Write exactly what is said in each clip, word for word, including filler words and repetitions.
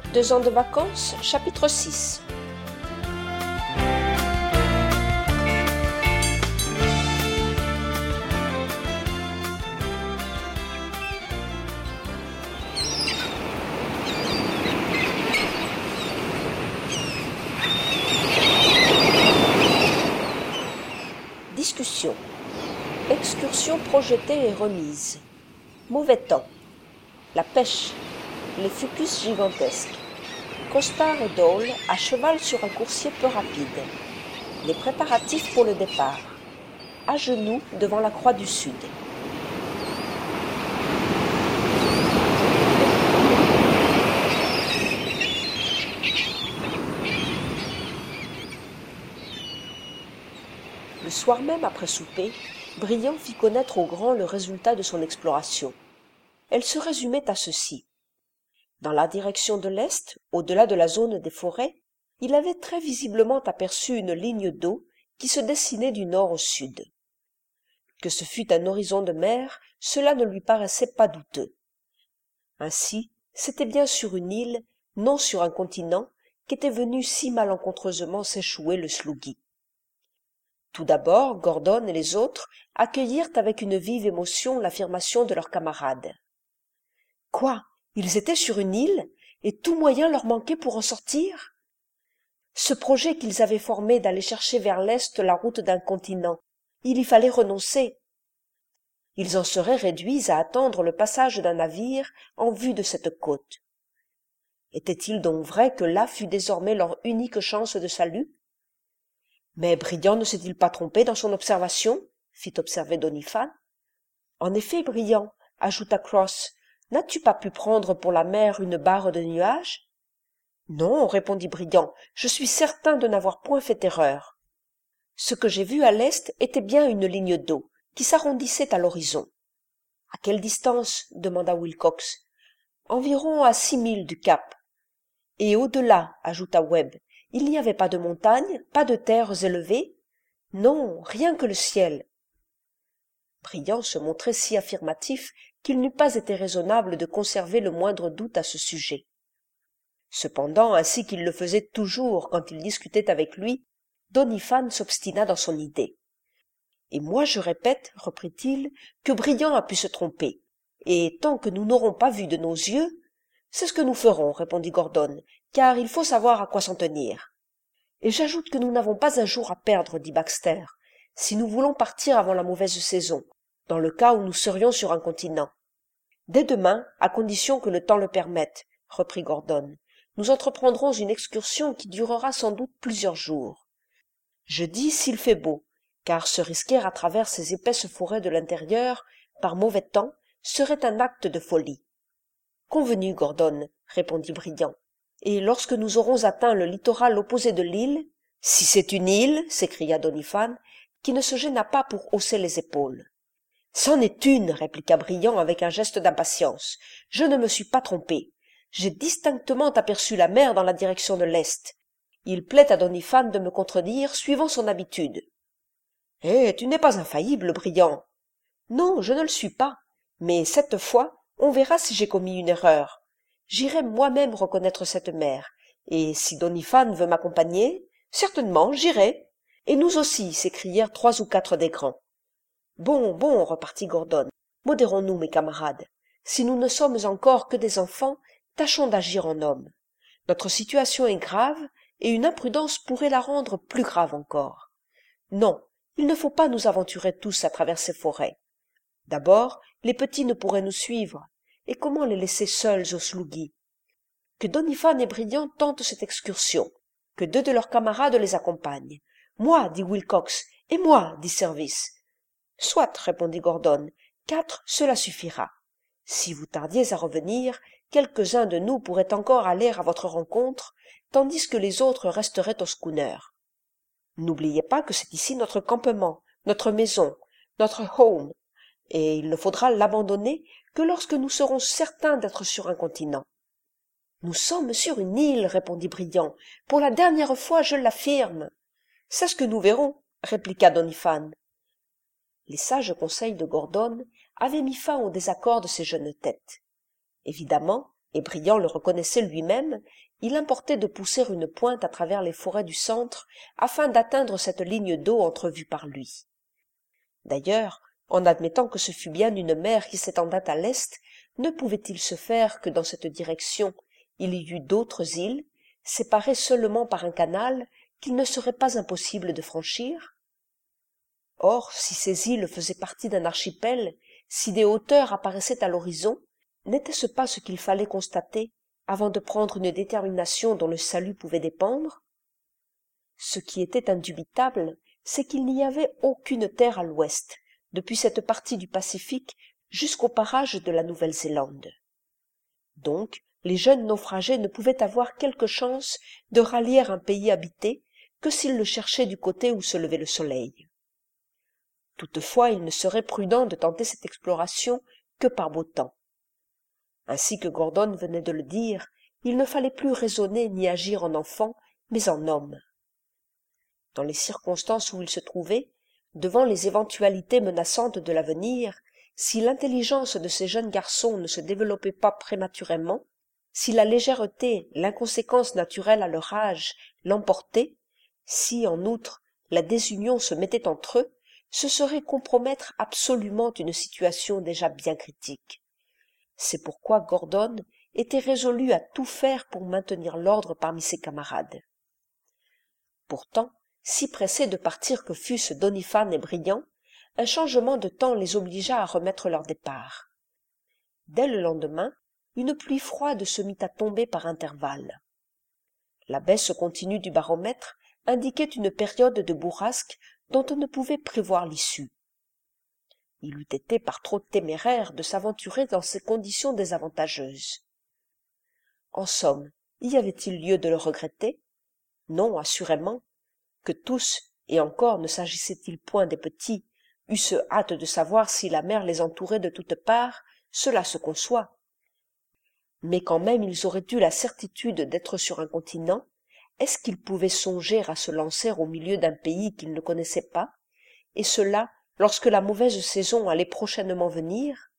Deux ans de vacances, chapitre six. Discussion. Excursion projetée et remise. Mauvais temps. La pêche. Les fucus gigantesques. Costard et Dole à cheval sur un coursier peu rapide. Les préparatifs pour le départ. À genoux devant la croix du Sud. Le soir même après souper, Brillant fit connaître au grand le résultat de son exploration. Elle se résumait à ceci. Dans la direction de l'est, au-delà de la zone des forêts, il avait très visiblement aperçu une ligne d'eau qui se dessinait du nord au sud. Que ce fût un horizon de mer, cela ne lui paraissait pas douteux. Ainsi, c'était bien sur une île, non sur un continent, qu'était venu si malencontreusement s'échouer le Sloughi. Tout d'abord, Gordon et les autres accueillirent avec une vive émotion l'affirmation de leurs camarades. Quoi? Ils étaient sur une île, et tout moyen leur manquait pour en sortir? Ce projet qu'ils avaient formé d'aller chercher vers l'est la route d'un continent, il y fallait renoncer. Ils en seraient réduits à attendre le passage d'un navire en vue de cette côte. Était-il donc vrai que là fût désormais leur unique chance de salut? Mais Brillant ne s'est-il pas trompé dans son observation? Fit observer Doniphan. En effet, Brillant, ajouta Cross, n'as-tu pas pu prendre pour la mer une barre de nuages? Non, répondit Brillant, je suis certain de n'avoir point fait erreur. Ce que j'ai vu à l'est était bien une ligne d'eau, qui s'arrondissait à l'horizon. À quelle distance? demanda Wilcox. Environ à six milles du cap. Et au-delà, ajouta Webb, il n'y avait pas de montagnes, pas de terres élevées? Non, rien que le ciel. Brillant se montrait si affirmatif qu'il n'eût pas été raisonnable de conserver le moindre doute à ce sujet. Cependant, ainsi qu'il le faisait toujours quand il discutait avec lui, Doniphan s'obstina dans son idée. Et moi je répète, reprit-il, que Brillant a pu se tromper, et tant que nous n'aurons pas vu de nos yeux, c'est ce que nous ferons, répondit Gordon, car il faut savoir à quoi s'en tenir. Et j'ajoute que nous n'avons pas un jour à perdre, dit Baxter, si nous voulons partir avant la mauvaise saison, dans le cas où nous serions sur un continent. Dès demain, à condition que le temps le permette, reprit Gordon, nous entreprendrons une excursion qui durera sans doute plusieurs jours. Je dis s'il fait beau, car se risquer à travers ces épaisses forêts de l'intérieur, par mauvais temps, serait un acte de folie. Convenu, Gordon, répondit Brillant. Et lorsque nous aurons atteint le littoral opposé de l'île, si c'est une île, s'écria Doniphan, qui ne se gêna pas pour hausser les épaules. C'en est une, répliqua Brillant avec un geste d'impatience. Je ne me suis pas trompé. J'ai distinctement aperçu la mer dans la direction de l'est. Il plaît à Doniphan de me contredire, suivant son habitude. Eh, tu n'es pas infaillible, Brillant. Non, je ne le suis pas. Mais cette fois, on verra si j'ai commis une erreur. J'irai moi-même reconnaître cette mer, et si Doniphan veut m'accompagner, certainement, j'irai. Et nous aussi, s'écrièrent trois ou quatre des grands. Bon, bon, repartit Gordon, modérons-nous, mes camarades. Si nous ne sommes encore que des enfants, tâchons d'agir en hommes. Notre situation est grave, et une imprudence pourrait la rendre plus grave encore. Non, il ne faut pas nous aventurer tous à travers ces forêts. D'abord, les petits ne pourraient nous suivre, et comment les laisser seuls au Sloughi? Que Doniphan et Brillant tentent cette excursion, que deux de leurs camarades les accompagnent. Moi, dit Wilcox, et moi, dit Service. Soit, répondit Gordon, quatre, cela suffira. Si vous tardiez à revenir, quelques-uns de nous pourraient encore aller à votre rencontre, tandis que les autres resteraient au schooner. N'oubliez pas que c'est ici notre campement, notre maison, notre home, et il ne faudra l'abandonner que lorsque nous serons certains d'être sur un continent. Nous sommes sur une île, répondit Brillant. Pour la dernière fois, je l'affirme. C'est ce que nous verrons, répliqua Doniphan. Les sages conseils de Gordon avaient mis fin au désaccord de ces jeunes têtes. Évidemment, et Briand le reconnaissait lui-même, il importait de pousser une pointe à travers les forêts du centre afin d'atteindre cette ligne d'eau entrevue par lui. D'ailleurs, en admettant que ce fût bien une mer qui s'étendât à l'est, ne pouvait-il se faire que dans cette direction il y eût d'autres îles, séparées seulement par un canal qu'il ne serait pas impossible de franchir? Or, si ces îles faisaient partie d'un archipel, si des hauteurs apparaissaient à l'horizon, n'était-ce pas ce qu'il fallait constater avant de prendre une détermination dont le salut pouvait dépendre? Ce qui était indubitable, c'est qu'il n'y avait aucune terre à l'ouest, depuis cette partie du Pacifique jusqu'aux parages de la Nouvelle-Zélande. Donc, les jeunes naufragés ne pouvaient avoir quelque chance de rallier un pays habité que s'ils le cherchaient du côté où se levait le soleil. Toutefois, il ne serait prudent de tenter cette exploration que par beau temps. Ainsi que Gordon venait de le dire, il ne fallait plus raisonner ni agir en enfant, mais en homme. Dans les circonstances où il se trouvait, devant les éventualités menaçantes de l'avenir, si l'intelligence de ces jeunes garçons ne se développait pas prématurément, si la légèreté, l'inconséquence naturelle à leur âge l'emportaient, si, en outre, la désunion se mettait entre eux, ce serait compromettre absolument une situation déjà bien critique. C'est pourquoi Gordon était résolu à tout faire pour maintenir l'ordre parmi ses camarades. Pourtant, si pressés de partir que fussent Doniphan et Briand, un changement de temps les obligea à remettre leur départ. Dès le lendemain, une pluie froide se mit à tomber par intervalles. La baisse continue du baromètre indiquait une période de bourrasque dont on ne pouvait prévoir l'issue. Il eût été par trop téméraire de s'aventurer dans ces conditions désavantageuses. En somme, y avait-il lieu de le regretter? Non, assurément. Que tous, et encore ne s'agissait-il point des petits, eussent hâte de savoir si la mer les entourait de toutes parts, cela se conçoit. Mais quand même ils auraient eu la certitude d'être sur un continent, est-ce qu'ils pouvaient songer à se lancer au milieu d'un pays qu'ils ne connaissaient pas, et cela lorsque la mauvaise saison allait prochainement venir?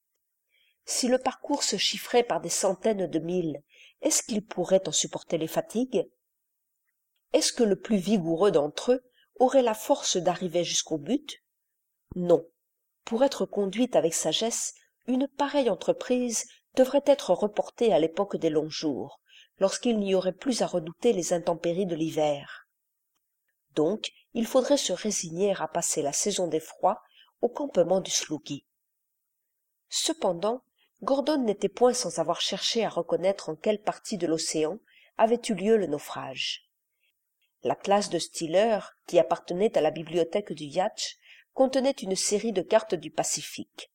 Si le parcours se chiffrait par des centaines de milles, est-ce qu'ils pourraient en supporter les fatigues? Est-ce que le plus vigoureux d'entre eux aurait la force d'arriver jusqu'au but? Non. Pour être conduite avec sagesse, une pareille entreprise devrait être reportée à l'époque des longs jours, lorsqu'il n'y aurait plus à redouter les intempéries de l'hiver. Donc, il faudrait se résigner à passer la saison des froids au campement du Sloogie. Cependant, Gordon n'était point sans avoir cherché à reconnaître en quelle partie de l'océan avait eu lieu le naufrage. L'atlas de Stiller, qui appartenait à la bibliothèque du yacht, contenait une série de cartes du Pacifique.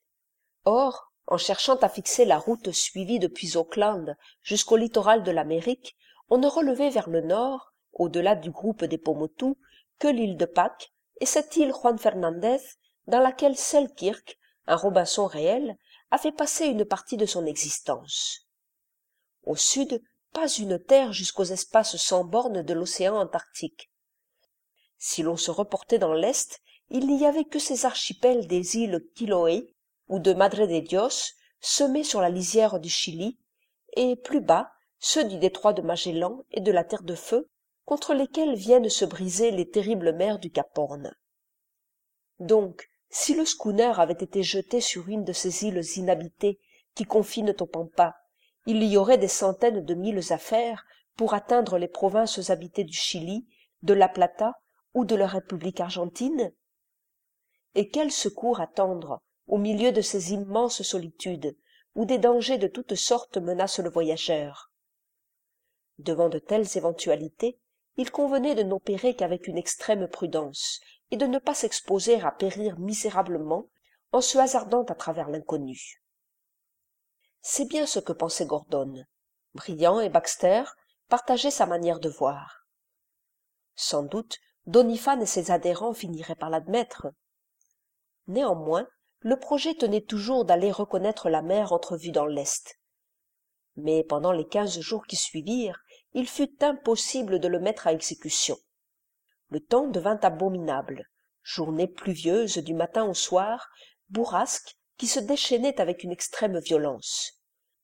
Or, en cherchant à fixer la route suivie depuis Auckland jusqu'au littoral de l'Amérique, on ne relevait vers le nord, au-delà du groupe des Pomotou, que l'île de Pâques et cette île Juan Fernandez, dans laquelle Selkirk, un Robinson réel, avait passé une partie de son existence. Au sud, pas une terre jusqu'aux espaces sans bornes de l'océan Antarctique. Si l'on se reportait dans l'est, il n'y avait que ces archipels des îles Chiloé ou de Madre de Dios, semés sur la lisière du Chili, et plus bas, ceux du détroit de Magellan et de la Terre de Feu, contre lesquels viennent se briser les terribles mers du Cap Horn. Donc, si le schooner avait été jeté sur une de ces îles inhabitées qui confinent aux pampas, il y aurait des centaines de milles à faire pour atteindre les provinces habitées du Chili, de la Plata ou de la République argentine? Et quel secours attendre au milieu de ces immenses solitudes, où des dangers de toutes sortes menacent le voyageur? Devant de telles éventualités, il convenait de n'opérer qu'avec une extrême prudence, et de ne pas s'exposer à périr misérablement en se hasardant à travers l'inconnu. C'est bien ce que pensait Gordon. Briand et Baxter partageaient sa manière de voir. Sans doute, Doniphan et ses adhérents finiraient par l'admettre. Néanmoins, le projet tenait toujours d'aller reconnaître la mer entrevue dans l'est. Mais pendant les quinze jours qui suivirent, il fut impossible de le mettre à exécution. Le temps devint abominable, journée pluvieuse du matin au soir, bourrasque qui se déchaînait avec une extrême violence.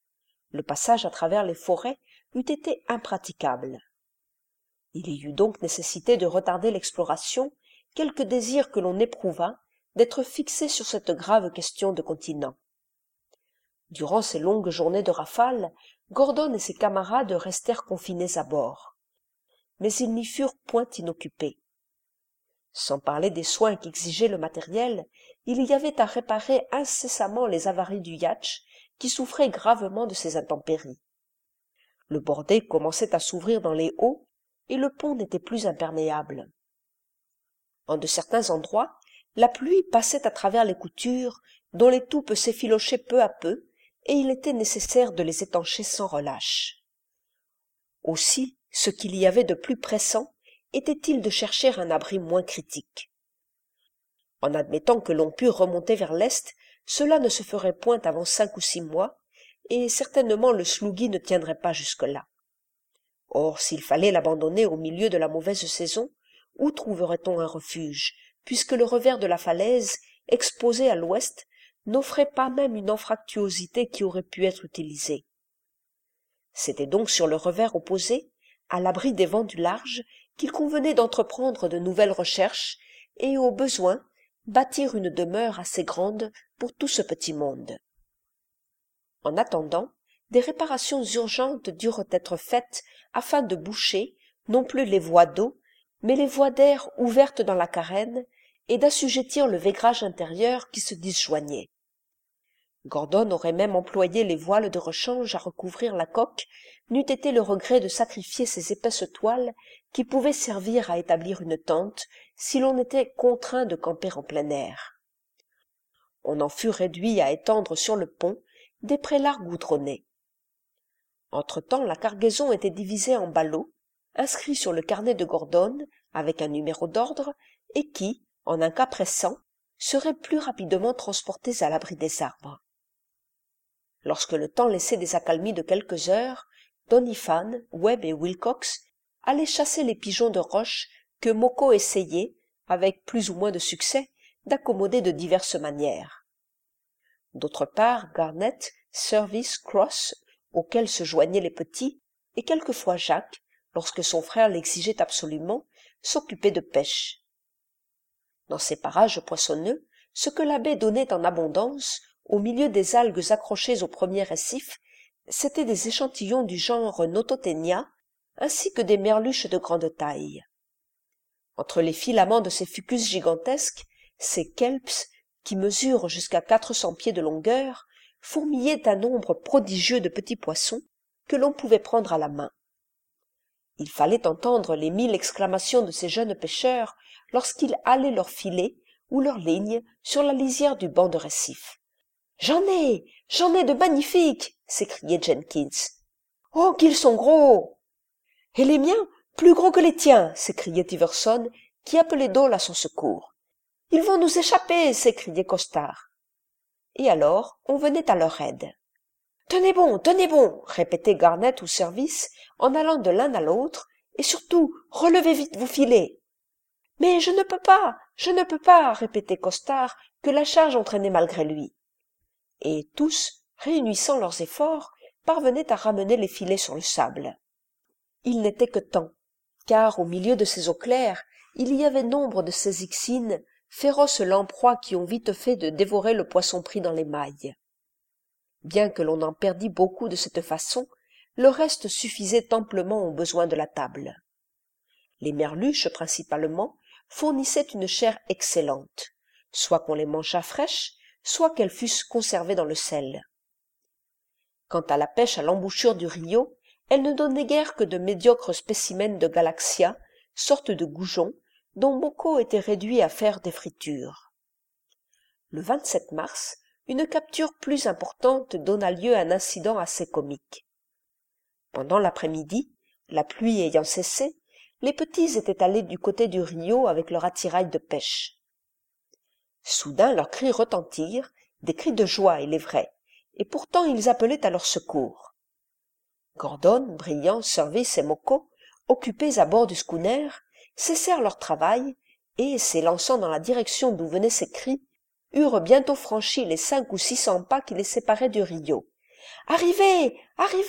Le passage à travers les forêts eût été impraticable. Il y eut donc nécessité de retarder l'exploration, quelque désir que l'on éprouvât d'être fixé sur cette grave question de continent. Durant ces longues journées de rafale, Gordon et ses camarades restèrent confinés à bord. Mais ils n'y furent point inoccupés. Sans parler des soins qu'exigeait le matériel, il y avait à réparer incessamment les avaries du yacht, qui souffrait gravement de ces intempéries. Le bordé commençait à s'ouvrir dans les hauts, et le pont n'était plus imperméable. En de certains endroits, la pluie passait à travers les coutures, dont les toupes s'effilochaient peu à peu, et il était nécessaire de les étancher sans relâche. Aussi, ce qu'il y avait de plus pressant était-il de chercher un abri moins critique. En admettant que l'on pût remonter vers l'est, cela ne se ferait point avant cinq ou six mois, et certainement le Sloughi ne tiendrait pas jusque-là. Or, s'il fallait l'abandonner au milieu de la mauvaise saison, où trouverait-on un refuge, puisque le revers de la falaise, exposé à l'ouest, n'offrait pas même une anfractuosité qui aurait pu être utilisée. C'était donc sur le revers opposé, à l'abri des vents du large, qu'il convenait d'entreprendre de nouvelles recherches et, au besoin, bâtir une demeure assez grande pour tout ce petit monde. En attendant, des réparations urgentes durent être faites afin de boucher, non plus les voies d'eau, mais les voies d'air ouvertes dans la carène, et d'assujettir le vaigrage intérieur qui se disjoignait. Gordon aurait même employé les voiles de rechange à recouvrir la coque, n'eût été le regret de sacrifier ces épaisses toiles qui pouvaient servir à établir une tente si l'on était contraint de camper en plein air. On en fut réduit à étendre sur le pont des prélards goudronnés. Entre-temps, la cargaison était divisée en ballots, inscrits sur le carnet de Gordon avec un numéro d'ordre, et qui, en un cas pressant, seraient plus rapidement transportés à l'abri des arbres. Lorsque le temps laissait des accalmies de quelques heures, Doniphan, Webb et Wilcox allaient chasser les pigeons de roche que Moko essayait, avec plus ou moins de succès, d'accommoder de diverses manières. D'autre part, Garnett, Service, Cross, auxquels se joignaient les petits, et quelquefois Jacques, lorsque son frère l'exigeait absolument, s'occupaient de pêche. Dans ces parages poissonneux, ce que la baie donnait en abondance, au milieu des algues accrochées au premier récif, c'étaient des échantillons du genre Notothenia, ainsi que des merluches de grande taille. Entre les filaments de ces fucus gigantesques, ces kelps, qui mesurent jusqu'à quatre cents pieds de longueur, fourmillaient un nombre prodigieux de petits poissons que l'on pouvait prendre à la main. Il fallait entendre les mille exclamations de ces jeunes pêcheurs lorsqu'ils halaient leurs filets ou leurs lignes sur la lisière du banc de récif. « J'en ai, j'en ai de magnifiques !» s'écriait Jenkins. « Oh, qu'ils sont gros !»« Et les miens, plus gros que les tiens !» s'écriait Iverson, qui appelait Dole à son secours. « Ils vont nous échapper !» s'écriait Costard. Et alors, on venait à leur aide. « Tenez bon, tenez bon !» répétait Garnett ou Service, en allant de l'un à l'autre, et surtout, relevez vite vos filets. « Mais je ne peux pas, je ne peux pas !» répétait Costard, que la charge entraînait malgré lui. Et tous, réunissant leurs efforts, parvenaient à ramener les filets sur le sable. Il n'était que temps, car au milieu de ces eaux claires, il y avait nombre de ces ixines, féroces lamproies qui ont vite fait de dévorer le poisson pris dans les mailles. Bien que l'on en perdît beaucoup de cette façon, le reste suffisait amplement aux besoins de la table. Les merluches, principalement, fournissaient une chair excellente, soit qu'on les mangeât fraîches, soit qu'elles fussent conservées dans le sel. Quant à la pêche à l'embouchure du Rio, elle ne donnait guère que de médiocres spécimens de galaxia, sorte de goujon, dont Moko était réduit à faire des fritures. Le vingt-sept mars, une capture plus importante donna lieu à un incident assez comique. Pendant l'après-midi, la pluie ayant cessé, les petits étaient allés du côté du Rio avec leur attirail de pêche. Soudain leurs cris retentirent, des cris de joie il est vrai, et pourtant ils appelaient à leur secours. Gordon, Briand, Service et Moko, occupés à bord du schooner, cessèrent leur travail et, s'élançant dans la direction d'où venaient ces cris, eurent bientôt franchi les cinq ou six cents pas qui les séparaient du Rio, « Arrivez, arrivez !»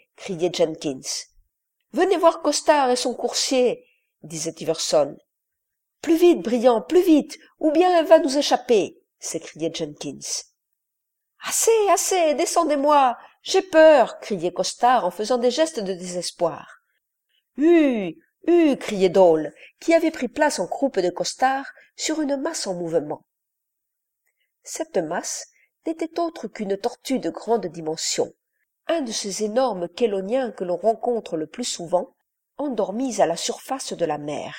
criait Jenkins. « Venez voir Costard et son coursier !» disait Iverson. « Plus vite, Brillant, plus vite, ou bien elle va nous échapper !» s'écriait Jenkins. « Assez, assez, descendez-moi, j'ai peur !» criait Costard en faisant des gestes de désespoir. « Hue, hue !» criait Dole, qui avait pris place en croupe de Costard sur une masse en mouvement. Cette masse n'était autre qu'une tortue de grande dimension, un de ces énormes chéloniens que l'on rencontre le plus souvent, endormis à la surface de la mer.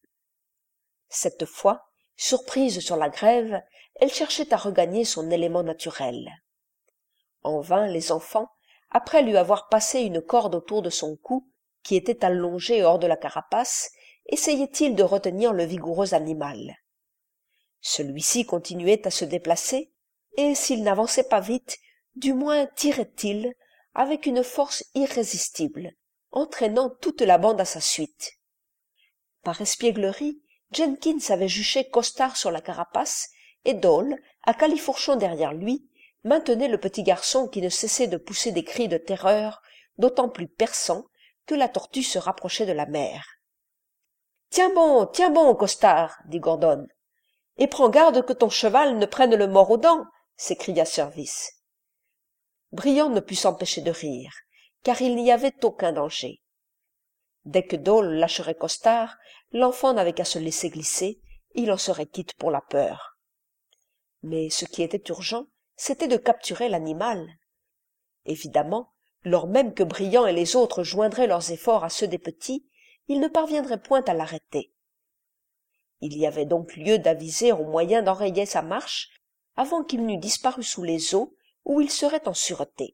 Cette fois, surprise sur la grève, elle cherchait à regagner son élément naturel. En vain les enfants, après lui avoir passé une corde autour de son cou, qui était allongée hors de la carapace, essayaient-ils de retenir le vigoureux animal. Celui-ci continuait à se déplacer, et s'il n'avançait pas vite, du moins tirait-il, avec une force irrésistible, entraînant toute la bande à sa suite. Par espièglerie, Jenkins avait juché Costard sur la carapace, et Dole, à califourchon derrière lui, maintenait le petit garçon qui ne cessait de pousser des cris de terreur, d'autant plus perçants que la tortue se rapprochait de la mer. « Tiens bon, tiens bon, Costard !» dit Gordon. « Et prends garde que ton cheval ne prenne le mors aux dents !» s'écria Service. Brillant ne put s'empêcher de rire, car il n'y avait aucun danger. Dès que Dole lâcherait Costard, l'enfant n'avait qu'à se laisser glisser, il en serait quitte pour la peur. Mais ce qui était urgent, c'était de capturer l'animal. Évidemment, lors même que Brillant et les autres joindraient leurs efforts à ceux des petits, ils ne parviendraient point à l'arrêter. Il y avait donc lieu d'aviser au moyen d'enrayer sa marche avant qu'il n'eût disparu sous les eaux où il serait en sûreté.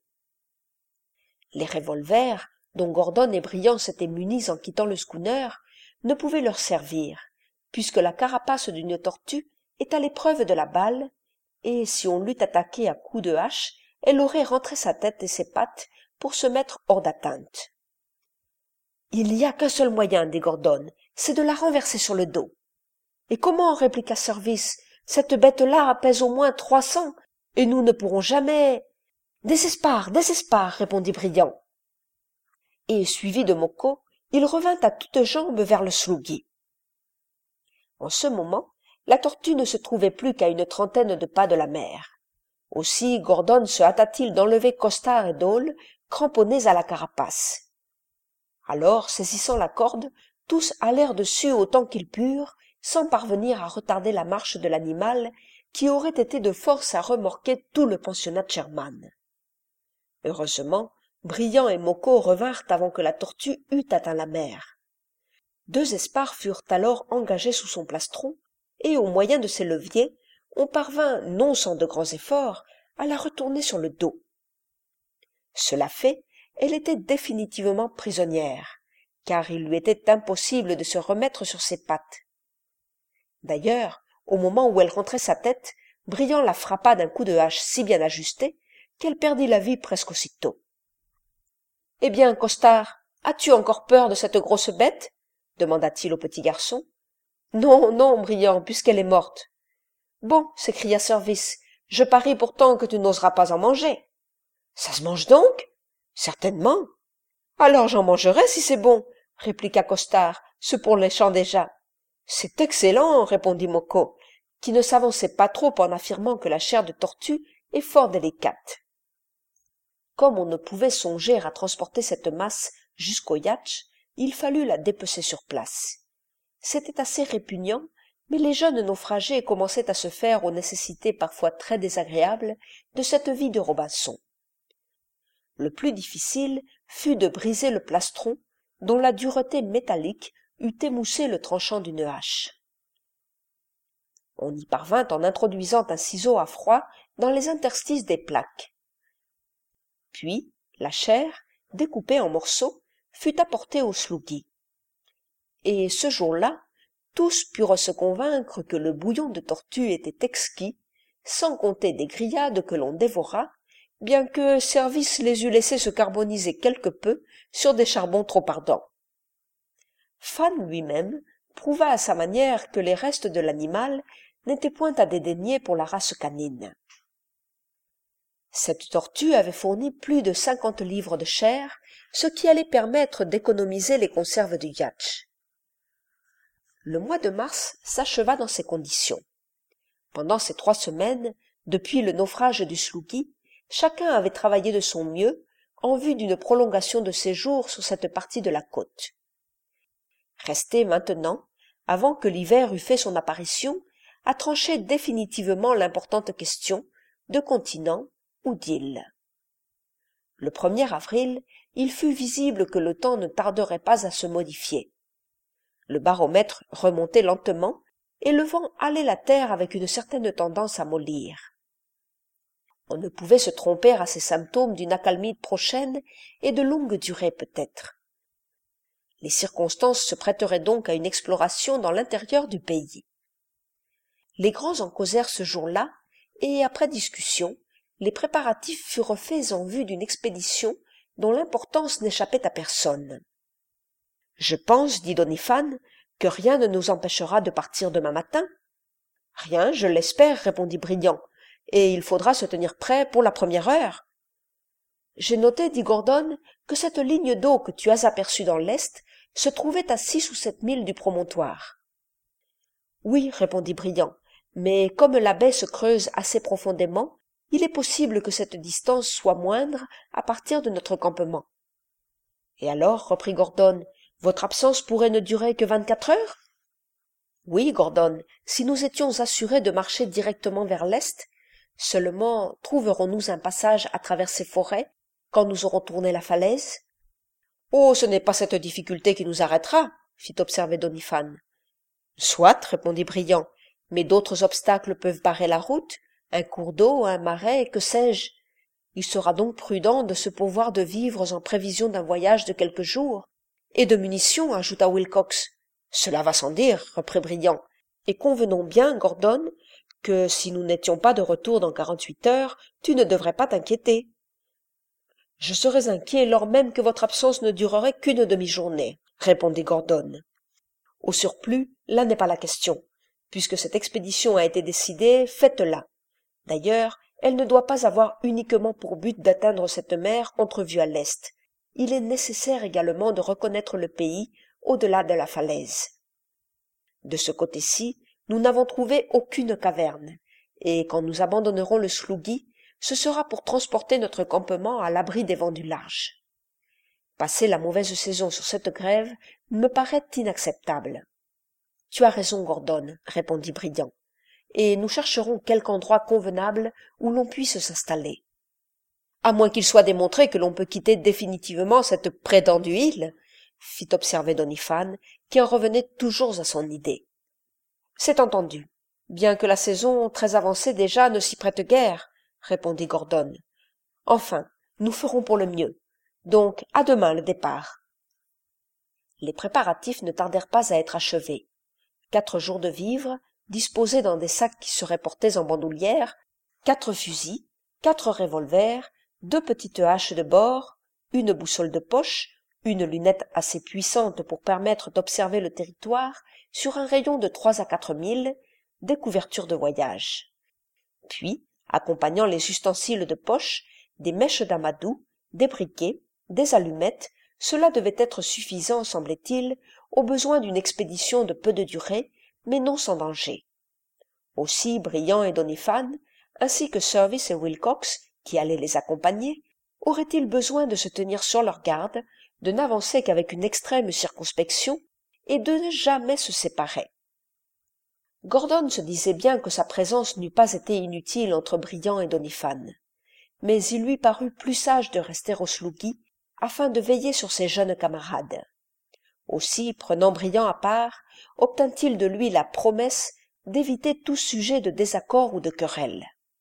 Les revolvers, dont Gordon et Brillant s'étaient munis en quittant le schooner, ne pouvaient leur servir, puisque la carapace d'une tortue est à l'épreuve de la balle, et si on l'eût attaquée à coups de hache, elle aurait rentré sa tête et ses pattes pour se mettre hors d'atteinte. « Il n'y a qu'un seul moyen, dit Gordon, c'est de la renverser sur le dos. »« Et comment ?» répliqua Service. « Cette bête-là pèse au moins trois cents, et nous ne pourrons jamais... »« Désespard, désespard !» répondit Brillant. Et, suivi de Moko, il revint à toutes jambes vers le slougui. En ce moment, la tortue ne se trouvait plus qu'à une trentaine de pas de la mer. Aussi Gordon se hâta-t-il d'enlever Costard et Dole, cramponnés à la carapace. Alors, saisissant la corde, tous allèrent dessus autant qu'ils purent, sans parvenir à retarder la marche de l'animal, qui aurait été de force à remorquer tout le pensionnat de Sherman. Heureusement, Brillant et Moko revinrent avant que la tortue eût atteint la mer. Deux espars furent alors engagés sous son plastron, et au moyen de ses leviers, on parvint, non sans de grands efforts, à la retourner sur le dos. Cela fait, elle était définitivement prisonnière, car il lui était impossible de se remettre sur ses pattes. D'ailleurs, au moment où elle rentrait sa tête, Brillant la frappa d'un coup de hache si bien ajusté qu'elle perdit la vie presque aussitôt. « Eh bien, Costard, as-tu encore peur de cette grosse bête ?» demanda-t-il au petit garçon. « Non, non, Brillant, puisqu'elle est morte. »« Bon, s'écria Service, je parie pourtant que tu n'oseras pas en manger. »« Ça se mange donc ? » ?»« Certainement. »« Alors j'en mangerai si c'est bon, » répliqua Costard, se pourléchant déjà. « C'est excellent, » répondit Moko, qui ne s'avançait pas trop en affirmant que la chair de tortue est fort délicate. Comme on ne pouvait songer à transporter cette masse jusqu'au yacht, il fallut la dépecer sur place. C'était assez répugnant, mais les jeunes naufragés commençaient à se faire aux nécessités parfois très désagréables de cette vie de Robinson. Le plus difficile fut de briser le plastron, dont la dureté métallique eût émoussé le tranchant d'une hache. On y parvint en introduisant un ciseau à froid dans les interstices des plaques. Puis, la chair, découpée en morceaux, fut apportée au slougui. Et ce jour-là, tous purent se convaincre que le bouillon de tortue était exquis, sans compter des grillades que l'on dévora, bien que Service les eût laissés se carboniser quelque peu sur des charbons trop ardents. Fan lui-même prouva à sa manière que les restes de l'animal n'étaient point à dédaigner pour la race canine. Cette tortue avait fourni plus de cinquante livres de chair, ce qui allait permettre d'économiser les conserves du yacht. Le mois de mars s'acheva dans ces conditions. Pendant ces trois semaines, depuis le naufrage du Slougui, chacun avait travaillé de son mieux en vue d'une prolongation de séjour sur cette partie de la côte. Restait maintenant, avant que l'hiver eût fait son apparition, à trancher définitivement l'importante question de continent ou d'île. Le premier avril, il fut visible que le temps ne tarderait pas à se modifier. Le baromètre remontait lentement et le vent halait la terre avec une certaine tendance à mollir. On ne pouvait se tromper à ces symptômes d'une accalmie prochaine et de longue durée peut-être. Les circonstances se prêteraient donc à une exploration dans l'intérieur du pays. Les grands en causèrent ce jour-là, et après discussion, les préparatifs furent faits en vue d'une expédition dont l'importance n'échappait à personne. « Je pense, dit Doniphan, que rien ne nous empêchera de partir demain matin. »« Rien, je l'espère, répondit Briand, et il faudra se tenir prêt pour la première heure. »« J'ai noté, dit Gordon, que cette ligne d'eau que tu as aperçue dans l'est se trouvait à six ou sept milles du promontoire. »« Oui, répondit Briand, mais comme la baie se creuse assez profondément, il est possible que cette distance soit moindre à partir de notre campement. »« Et alors, reprit Gordon, votre absence pourrait ne durer que vingt-quatre heures ? » ?»« Oui, Gordon, si nous étions assurés de marcher directement vers l'est. Seulement, trouverons-nous un passage à travers ces forêts quand nous aurons tourné la falaise ? » ?»« Oh, ce n'est pas cette difficulté qui nous arrêtera, » fit observer Doniphan. « Soit, répondit Briand, mais d'autres obstacles peuvent barrer la route, un cours d'eau, un marais, que sais-je. Il sera donc prudent de se pourvoir de vivres en prévision d'un voyage de quelques jours. Et de munitions, ajouta Wilcox. Cela va sans dire, reprit Briand, et convenons bien, Gordon, que si nous n'étions pas de retour dans quarante-huit heures, tu ne devrais pas t'inquiéter. Je serais inquiet lors même que votre absence ne durerait qu'une demi-journée, répondit Gordon. Au surplus, là n'est pas la question. Puisque cette expédition a été décidée, faites-la. D'ailleurs, elle ne doit pas avoir uniquement pour but d'atteindre cette mer entrevue à l'est. Il est nécessaire également de reconnaître le pays au-delà de la falaise. De ce côté-ci, nous n'avons trouvé aucune caverne, et quand nous abandonnerons le Slougui, ce sera pour transporter notre campement à l'abri des vents du large. Passer la mauvaise saison sur cette grève me paraît inacceptable. Tu as raison, Gordon, répondit Briand, et nous chercherons quelque endroit convenable où l'on puisse s'installer. À moins qu'il soit démontré que l'on peut quitter définitivement cette prétendue île, fit observer Doniphan, qui en revenait toujours à son idée. C'est entendu, bien que la saison, très avancée déjà, ne s'y prête guère, répondit Gordon. Enfin, nous ferons pour le mieux. Donc, à demain le départ. Les préparatifs ne tardèrent pas à être achevés. Quatre jours de vivres, disposés dans des sacs qui seraient portés en bandoulière, quatre fusils, quatre revolvers, deux petites haches de bord, une boussole de poche, une lunette assez puissante pour permettre d'observer le territoire sur un rayon de trois à quatre milles, des couvertures de voyage. Puis, accompagnant les ustensiles de poche, des mèches d'amadou, des briquets, des allumettes, cela devait être suffisant, semblait-il, aux besoins d'une expédition de peu de durée, mais non sans danger. Aussi Briand et Doniphan, ainsi que Service et Wilcox, qui allaient les accompagner, auraient-ils besoin de se tenir sur leur garde, de n'avancer qu'avec une extrême circonspection, et de ne jamais se séparer. Gordon se disait bien que sa présence n'eût pas été inutile entre Briand et Doniphan, mais il lui parut plus sage de rester au Slougui, afin de veiller sur ses jeunes camarades. Aussi, prenant Briand à part, obtint-il de lui la promesse d'éviter tout sujet de désaccord ou de querelle.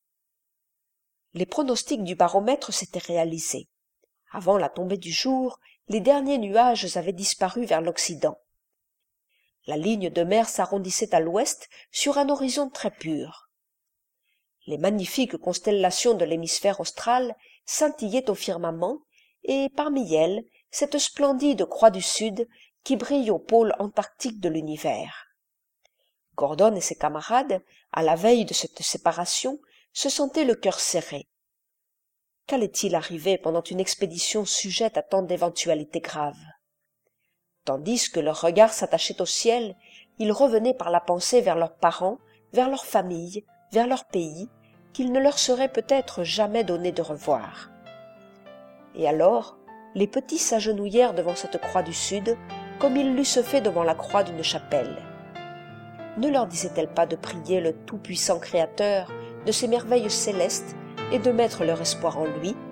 Les pronostics du baromètre s'étaient réalisés. Avant la tombée du jour, les derniers nuages avaient disparu vers l'Occident. La ligne de mer s'arrondissait à l'ouest sur un horizon très pur. Les magnifiques constellations de l'hémisphère austral scintillaient au firmament, et parmi elles, cette splendide croix du Sud qui brille au pôle antarctique de l'univers. Gordon et ses camarades, à la veille de cette séparation, se sentaient le cœur serré. Qu'allait-il arriver pendant une expédition sujette à tant d'éventualités graves? Tandis que leurs regards s'attachaient au ciel, ils revenaient par la pensée vers leurs parents, vers leur famille, vers leur pays, qu'il ne leur serait peut-être jamais donné de revoir. Et alors, les petits s'agenouillèrent devant cette croix du Sud, comme ils l'eussent fait devant la croix d'une chapelle. Ne leur disait-elle pas de prier le tout-puissant Créateur de ces merveilles célestes et de mettre leur espoir en lui?